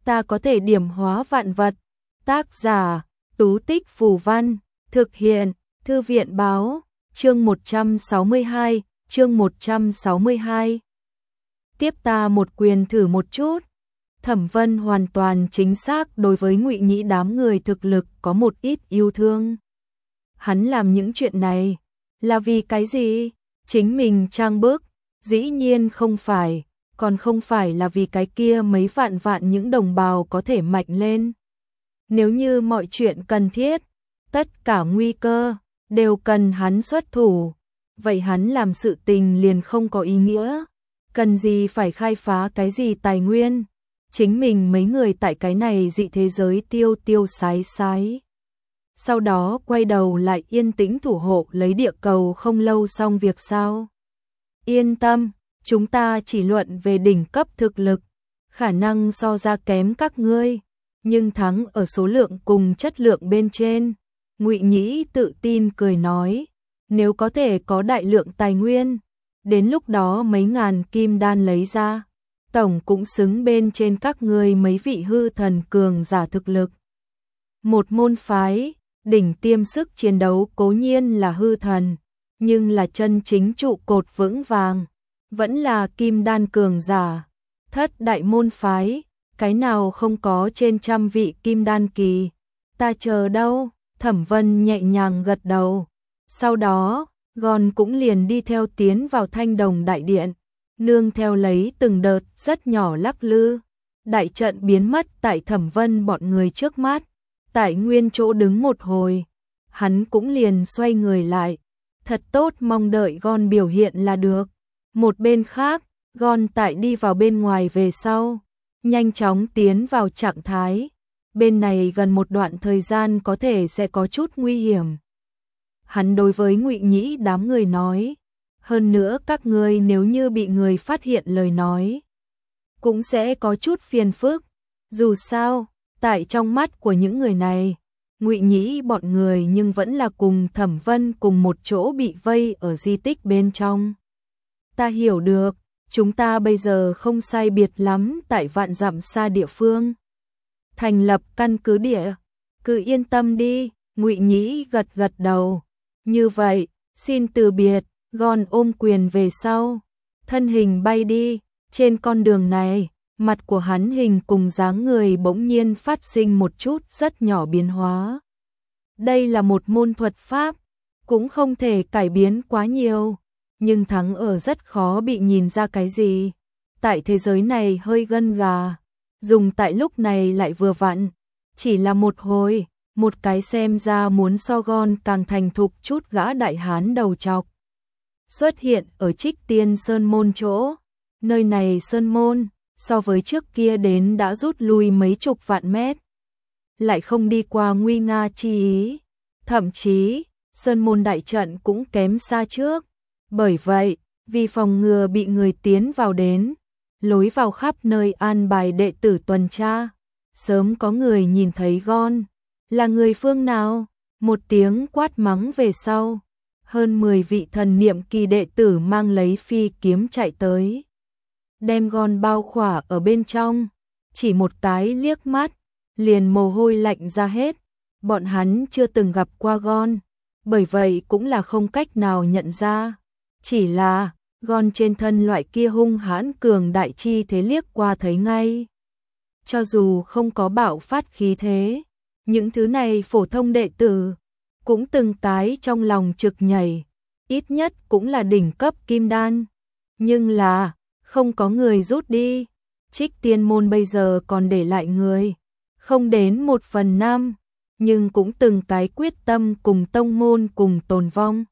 ta có thể điểm hóa vạn vật. Tác giả, Tú Tích Phù Văn, thực hiện, Thư viện Báo, chương 162. Tiếp ta một quyền thử một chút. Thẩm Vân hoàn toàn chính xác đối với Ngụy Nhĩ đám người thực lực có một ít yêu thương. Hắn làm những chuyện này là vì cái gì? Chính mình trang bức? Dĩ nhiên không phải, còn không phải là vì cái kia mấy vạn vạn những đồng bào có thể mạnh lên. Nếu như mọi chuyện cần thiết, tất cả nguy cơ đều cần hắn xuất thủ, vậy hắn làm sự tình liền không có ý nghĩa. Cần gì phải khai phá cái gì tài nguyên? Chính mình mấy người tại cái này dị thế giới tiêu tiêu sái sái. Sau đó quay đầu lại yên tĩnh thủ hộ lấy địa cầu không lâu xong việc sao? Yên tâm, chúng ta chỉ luận về đỉnh cấp thực lực, khả năng so ra kém các ngươi, nhưng thắng ở số lượng cùng chất lượng bên trên. Ngụy Nhĩ tự tin cười nói, nếu có thể có đại lượng tài nguyên, đến lúc đó mấy ngàn kim đan lấy ra, tổng cũng xứng bên trên các ngươi mấy vị hư thần cường giả thực lực. Một môn phái, đỉnh tiêm sức chiến đấu cố nhiên là hư thần, nhưng là chân chính trụ cột vững vàng, vẫn là kim đan cường giả. Thất đại môn phái, cái nào không có trên trăm vị kim đan kỳ, ta chờ đâu? Thẩm Vân nhẹ nhàng gật đầu. Sau đó, Gon cũng liền đi theo tiến vào Thanh Đồng đại điện, nương theo lấy từng đợt rất nhỏ lắc lư. Đại trận biến mất tại Thẩm Vân bọn người trước mắt, tại nguyên chỗ đứng một hồi, hắn cũng liền xoay người lại, thật tốt mong đợi Gon biểu hiện là được. Một bên khác, Gon tại đi vào bên ngoài về sau, nhanh chóng tiến vào trạng thái. Bên này gần một đoạn thời gian có thể sẽ có chút nguy hiểm. Hắn đối với Ngụy Nhĩ đám người nói, hơn nữa các ngươi nếu như bị người phát hiện lời nói, cũng sẽ có chút phiền phức. Dù sao, tại trong mắt của những người này, Ngụy Nhĩ bọn người nhưng vẫn là cùng Thẩm Vân cùng một chỗ bị vây ở di tích bên trong. Ta hiểu được, chúng ta bây giờ không sai biệt lắm tại vạn dặm xa địa phương. Thành lập căn cứ địa, cứ yên tâm đi. Ngụy Nhĩ gật gật đầu. Như vậy, xin từ biệt. Gon ôm quyền về sau, thân hình bay đi. Trên con đường này, mặt của hắn hình cùng dáng người bỗng nhiên phát sinh một chút rất nhỏ biến hóa. Đây là một môn thuật pháp, cũng không thể cải biến quá nhiều, nhưng thắng ở rất khó bị nhìn ra cái gì. Tại thế giới này hơi gân gà, dùng tại lúc này lại vừa vặn, chỉ là một hồi, một cái xem ra muốn so Gon càng thành thục chút gã đại hán đầu trọc. Xuất hiện ở Trích Tiên Sơn Môn chỗ, nơi này Sơn Môn, so với trước kia đến đã rút lui mấy chục vạn mét. Lại không đi qua nguy nga chi ý, thậm chí, Sơn Môn đại trận cũng kém xa trước. Bởi vậy, vì phòng ngừa bị người tiến vào đến, lối vào khắp nơi an bài đệ tử tuần tra. Sớm có người nhìn thấy Gon, là người phương nào? Một tiếng quát mắng về sau, hơn 10 vị thần niệm kỳ đệ tử mang lấy phi kiếm chạy tới, đem Gon bao khỏa ở bên trong. Chỉ một cái liếc mắt, liền mồ hôi lạnh ra hết. Bọn hắn chưa từng gặp qua Gon, bởi vậy cũng là không cách nào nhận ra. Chỉ là, Gon trên thân loại kia hung hãn cường đại chi thế liếc qua thấy ngay. Cho dù không có bạo phát khí thế, những thứ này phổ thông đệ tử cũng từng cái trong lòng trực nhảy, ít nhất cũng là đỉnh cấp kim đan. Nhưng là, không có người rút đi. Trích Tiên Môn bây giờ còn để lại người, không đến 1/5, nhưng cũng từng cái quyết tâm cùng tông môn cùng tồn vong.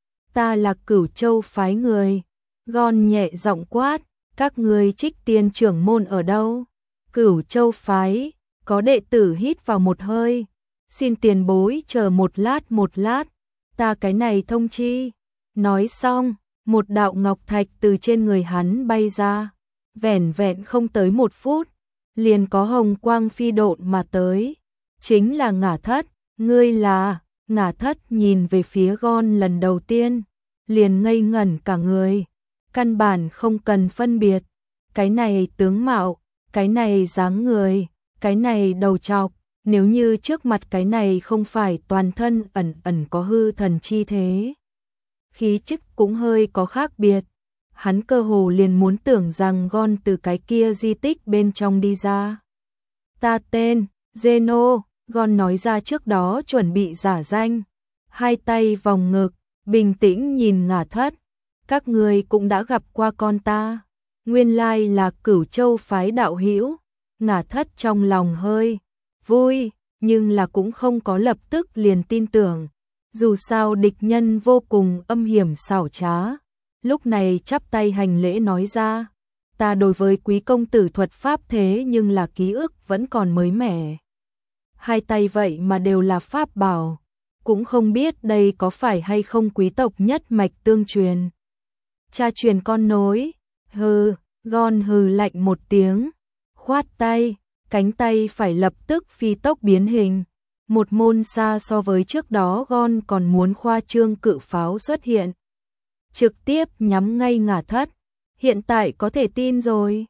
Ta là Cửu Châu phái người. Gon nhẹ giọng quát, các ngươi Trích Tiên trưởng môn ở đâu? Cửu Châu phái, có đệ tử hít vào một hơi. Xin tiền bối chờ một lát, ta cái này thông chi. Nói xong, một đạo ngọc thạch từ trên người hắn bay ra, vẻn vẹn không tới 1 phút, liền có hồng quang phi độn mà tới. Chính là Ngả Thất. Ngươi là? Ngả Thất nhìn về phía Gon lần đầu tiên, liền ngây ngẩn cả người. Căn bản không cần phân biệt, cái này tướng mạo, cái này dáng người, cái này đầu trọc, nếu như trước mặt cái này không phải toàn thân ẩn ẩn có hư thần chi thế. Khí chất cũng hơi có khác biệt. Hắn cơ hồ liền muốn tưởng rằng Gon từ cái kia di tích bên trong đi ra. Ta tên, Zeno, Gon nói ra trước đó chuẩn bị giả danh. Hai tay vòng ngực, bình tĩnh nhìn Ngả Thất. Các người cũng đã gặp qua con ta. Nguyên lai là Cửu Châu phái đạo hữu. Ngả Thất trong lòng hơi vui, nhưng là cũng không có lập tức liền tin tưởng. Dù sao địch nhân vô cùng âm hiểm xảo trá. Lúc này chắp tay hành lễ nói ra, ta đối với quý công tử thuật pháp thế nhưng là ký ức vẫn còn mới mẻ. Hai tay vậy mà đều là pháp bảo, cũng không biết đây có phải hay không quý tộc nhất mạch tương truyền. Cha truyền con nối, hừ, Gon hừ lạnh một tiếng, khoát tay, cánh tay phải lập tức phi tốc biến hình. Một môn xa so với trước đó Gon còn muốn khoa trương cự pháo xuất hiện. Trực tiếp nhắm ngay Ngả Thất. Hiện tại có thể tin rồi.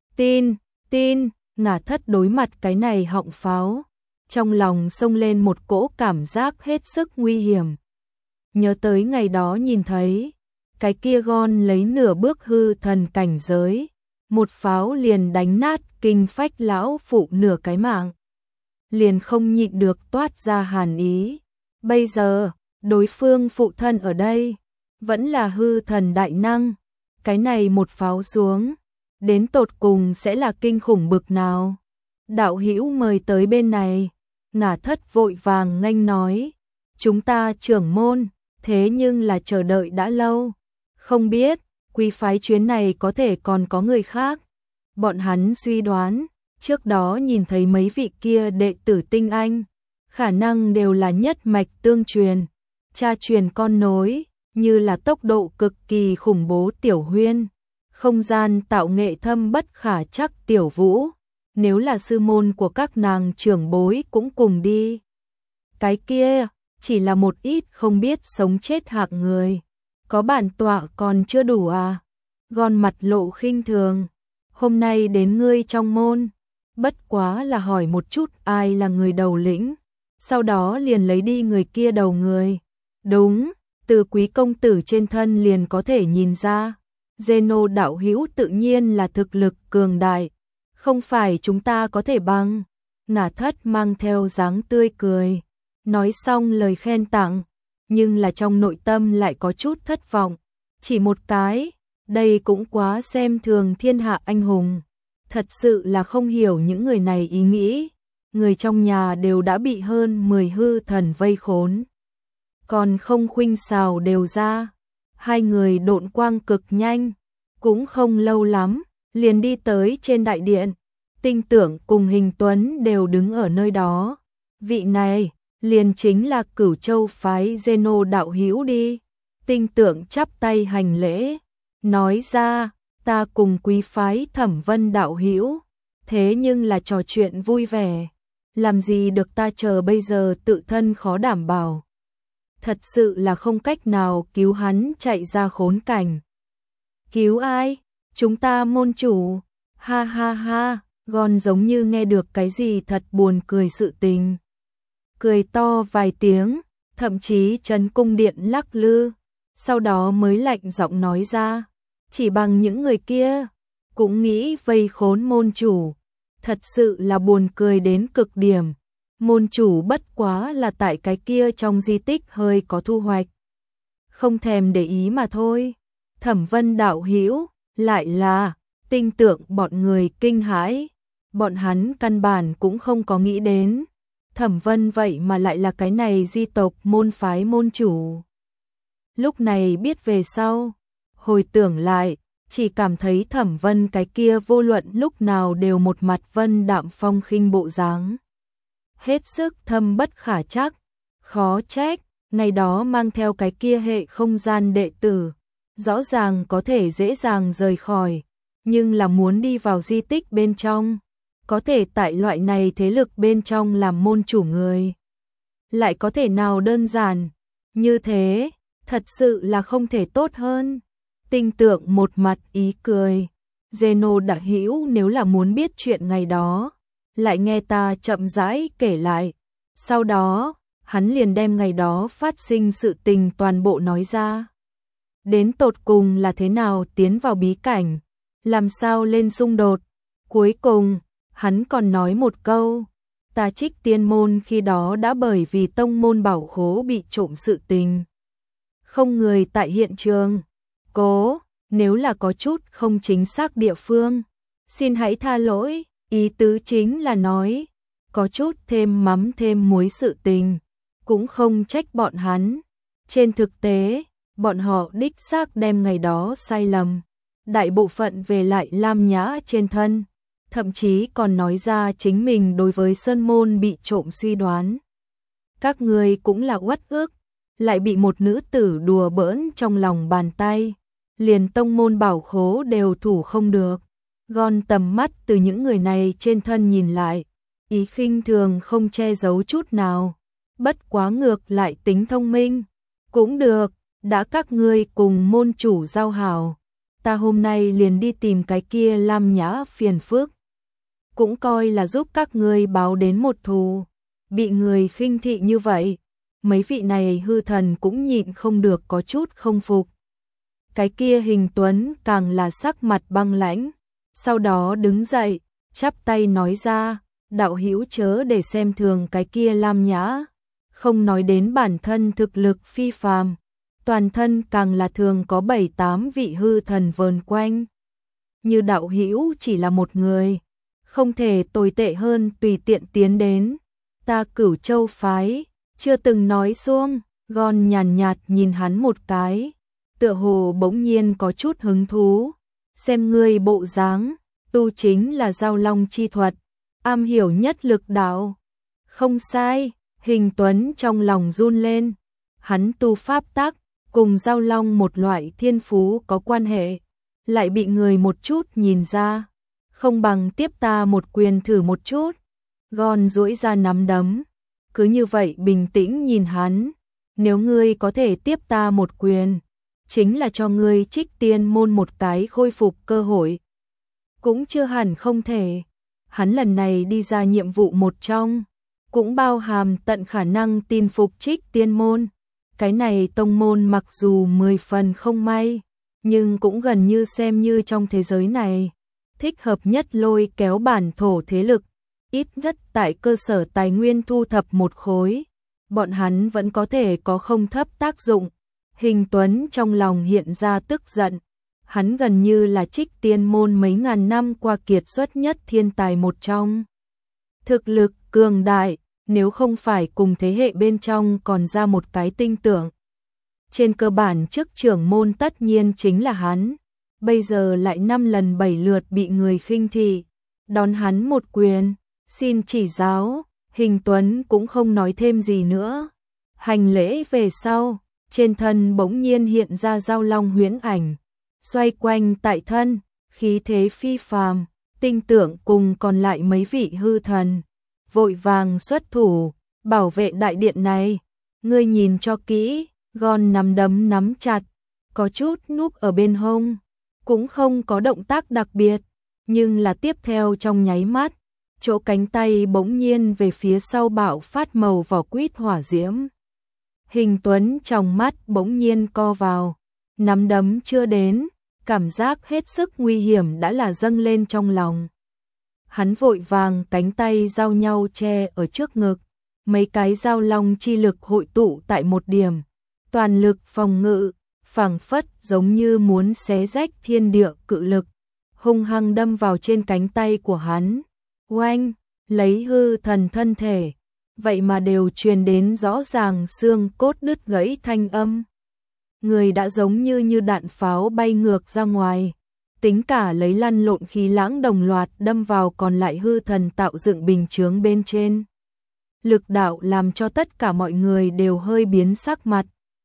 Tin, Ngả Thất đối mặt cái này họng pháo. Trong lòng xông lên một cỗ cảm giác hết sức nguy hiểm. Nhớ tới ngày đó nhìn thấy, cái kia Gon lấy nửa bước hư thần cảnh giới. Một pháo liền đánh nát kinh phách lão phụ nửa cái mạng. Liền không nhịn được toát ra hàn ý. Bây giờ, đối phương phụ thân ở đây, vẫn là hư thần đại năng. Cái này một pháo xuống, đến tột cùng sẽ là kinh khủng bực nào. Đạo hữu mời tới bên này. Ngả Thất vội vàng nghênh nói, chúng ta trưởng môn, thế nhưng là chờ đợi đã lâu. Không biết, quý phái chuyến này có thể còn có người khác. Bọn hắn suy đoán, trước đó nhìn thấy mấy vị kia đệ tử tinh anh, khả năng đều là nhất mạch tương truyền, cha truyền con nối, như là tốc độ cực kỳ khủng bố Tiểu Huyên, không gian tạo nghệ thâm bất khả chắc Tiểu Vũ, nếu là sư môn của các nàng trưởng bối cũng cùng đi. Cái kia, chỉ là một ít không biết sống chết hạng người, có bản tọa còn chưa đủ à? Gon mặt lộ khinh thường, hôm nay đến ngươi trong môn, bất quá là hỏi một chút ai là người đầu lĩnh, sau đó liền lấy đi người kia đầu người. Đúng, từ quý công tử trên thân liền có thể nhìn ra, Zeno đạo hữu tự nhiên là thực lực cường đại, không phải chúng ta có thể bằng. Ngả Thất mang theo dáng tươi cười, nói xong lời khen tặng, nhưng là trong nội tâm lại có chút thất vọng. Chỉ một cái, đây cũng quá xem thường thiên hạ anh hùng. Thật sự là không hiểu những người này ý nghĩ. Người trong nhà đều đã bị hơn 10 hư thần vây khốn, còn không khuynh xào đều ra. Hai người độn quang cực nhanh, cũng không lâu lắm, liền đi tới trên đại điện. Tinh Tưởng cùng Hình Tuấn đều đứng ở nơi đó. Vị này, liền chính là Cửu Châu phái Zeno đạo hữu đi. Tinh Tưởng chắp tay hành lễ, nói ra, ta cùng quý phái Thẩm Vân đạo hữu, thế nhưng là trò chuyện vui vẻ, làm gì được ta chờ bây giờ tự thân khó đảm bảo. Thật sự là không cách nào cứu hắn chạy ra khốn cảnh. Cứu ai? Chúng ta môn chủ. Ha ha ha, Gon giống như nghe được cái gì thật buồn cười sự tình. Cười to vài tiếng, thậm chí chấn cung điện lắc lư, sau đó mới lạnh giọng nói ra, chỉ bằng những người kia, cũng nghĩ vây khốn môn chủ. Thật sự là buồn cười đến cực điểm. Môn chủ bất quá là tại cái kia trong di tích hơi có thu hoạch, không thèm để ý mà thôi. Thẩm Vân đạo hữu lại là, Tinh Tưởng bọn người kinh hãi, bọn hắn căn bản cũng không có nghĩ đến, Thẩm Vân vậy mà lại là cái này di tộc môn phái môn chủ. Lúc này biết về sau, hồi tưởng lại, chỉ cảm thấy Thẩm Vân cái kia vô luận lúc nào đều một mặt vân đạm phong khinh bộ dáng, hết sức thâm bất khả chắc. Khó trách, ngày đó mang theo cái kia hệ không gian đệ tử, rõ ràng có thể dễ dàng rời khỏi, nhưng là muốn đi vào di tích bên trong, có thể tại loại này thế lực bên trong làm môn chủ người, lại có thể nào đơn giản như thế, thật sự là không thể tốt hơn. Tinh Tưởng một mặt ý cười, Zeno đạo hữu nếu là muốn biết chuyện ngày đó, lại nghe ta chậm rãi kể lại. Sau đó, hắn liền đem ngày đó phát sinh sự tình toàn bộ nói ra. Đến tột cùng là thế nào tiến vào bí cảnh, làm sao lên xung đột. Cuối cùng, hắn còn nói một câu, ta Trích Tiên môn khi đó đã bởi vì tông môn bảo khố bị trộm sự tình. Không người tại hiện trường. Nếu là có chút không chính xác địa phương, xin hãy tha lỗi, ý tứ chính là nói, có chút thêm mắm thêm muối sự tình, cũng không trách bọn hắn. Trên thực tế, bọn họ đích xác đem ngày đó sai lầm, đại bộ phận về lại Lam Nhã trên thân, thậm chí còn nói ra chính mình đối với Sơn môn bị trộm suy đoán. Các người cũng là uất ức, lại bị một nữ tử đùa bỡn trong lòng bàn tay, liền tông môn bảo khố đều thủ không được. Gòn tầm mắt từ những người này trên thân nhìn lại, ý khinh thường không che giấu chút nào, bất quá ngược lại tính thông minh. Cũng được, đã các ngươi cùng môn chủ giao hảo, ta hôm nay liền đi tìm cái kia Lam Nhã phiền phức. Cũng coi là giúp các ngươi báo đến một thù, bị người khinh thị như vậy, mấy vị này hư thần cũng nhịn không được có chút không phục. Cái kia Hình Tuấn càng là sắc mặt băng lãnh, sau đó đứng dậy, chắp tay nói ra, đạo hữu chớ để xem thường cái kia Lam Nhã, không nói đến bản thân thực lực phi phàm, toàn thân càng là thường có 7-8 vị hư thần vờn quanh. Như đạo hữu chỉ là một người, không thể tồi tệ hơn tùy tiện tiến đến, ta Cửu Châu phái, chưa từng nói xuông. Gon nhàn nhạt nhìn hắn một cái, tựa hồ bỗng nhiên có chút hứng thú, xem ngươi bộ dáng, tu chính là giao long chi thuật, am hiểu nhất lực đạo. Không sai, Hình Tuấn trong lòng run lên, hắn tu pháp tắc, cùng giao long một loại thiên phú có quan hệ, lại bị người một chút nhìn ra, không bằng tiếp ta một quyền thử một chút. Gon duỗi ra nắm đấm, cứ như vậy bình tĩnh nhìn hắn, nếu ngươi có thể tiếp ta một quyền, chính là cho ngươi Trích Tiên môn một cái khôi phục cơ hội. Cũng chưa hẳn không thể, hắn lần này đi ra nhiệm vụ một trong, cũng bao hàm tận khả năng tin phục Trích Tiên môn. Cái này tông môn mặc dù 10 phần không may, nhưng cũng gần như xem như trong thế giới này, thích hợp nhất lôi kéo bản thổ thế lực, ít nhất tại cơ sở tài nguyên thu thập một khối, bọn hắn vẫn có thể có không thấp tác dụng. Hình Tuấn trong lòng hiện ra tức giận, hắn gần như là Trích Tiên môn mấy ngàn năm qua kiệt xuất nhất thiên tài một trong. Thực lực cường đại, nếu không phải cùng thế hệ bên trong còn ra một cái tinh tưởng. Trên cơ bản chức trưởng môn tất nhiên chính là hắn, bây giờ lại 5 lần 7 lượt bị người khinh thị, đón hắn một quyền, xin chỉ giáo. Hình Tuấn cũng không nói thêm gì nữa. Hành lễ về sau, trên thân bỗng nhiên hiện ra giao long huyễn ảnh, xoay quanh tại thân, khí thế phi phàm, tinh tưởng cùng còn lại mấy vị hư thần, vội vàng xuất thủ, bảo vệ đại điện này. Ngươi nhìn cho kỹ, Gon nắm đấm nắm chặt, có chút núp ở bên hông, cũng không có động tác đặc biệt, nhưng là tiếp theo trong nháy mắt, chỗ cánh tay bỗng nhiên về phía sau bạo phát màu vỏ quýt hỏa diễm. Hình Tuấn trong mắt bỗng nhiên co vào, nắm đấm chưa đến, cảm giác hết sức nguy hiểm đã là dâng lên trong lòng. Hắn vội vàng cánh tay giao nhau che ở trước ngực, mấy cái giao long chi lực hội tụ tại một điểm, toàn lực phòng ngự, phảng phất giống như muốn xé rách thiên địa cự lực, hung hăng đâm vào trên cánh tay của hắn. Oanh, lấy hư thần thân thể, vậy mà đều truyền đến rõ ràng xương cốt đứt gãy thanh âm. Người đã giống như đạn pháo bay ngược ra ngoài, tính cả lấy lăn lộn khí lãng đồng loạt đâm vào còn lại hư thần tạo dựng bình chướng bên trên. Lực đạo làm cho tất cả mọi người đều hơi biến sắc mặt.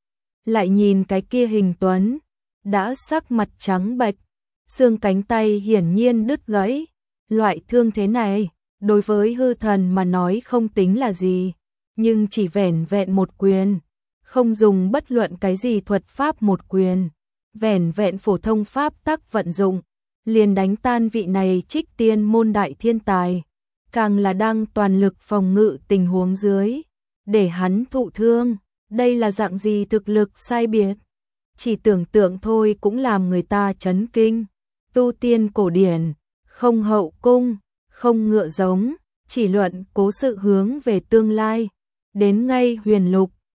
Lại nhìn cái kia Hình Tuấn, đã sắc mặt trắng bệch, xương cánh tay hiển nhiên đứt gãy. Loại thương thế này, đối với hư thần mà nói không tính là gì, nhưng chỉ vẻn vẹn một quyền, không dùng bất luận cái gì thuật pháp một quyền, vẻn vẹn phổ thông pháp tắc vận dụng, liền đánh tan vị này Trích Tiên môn đại thiên tài. càng là đang toàn lực phòng ngự tình huống dưới, để hắn thụ thương. Đây là dạng gì thực lực sai biệt? Chỉ tưởng tượng thôi cũng làm người ta chấn kinh. Tu tiên cổ điển, không hậu cung, không ngựa giống, chỉ luận cố sự hướng về tương lai. Đến ngay huyền lục,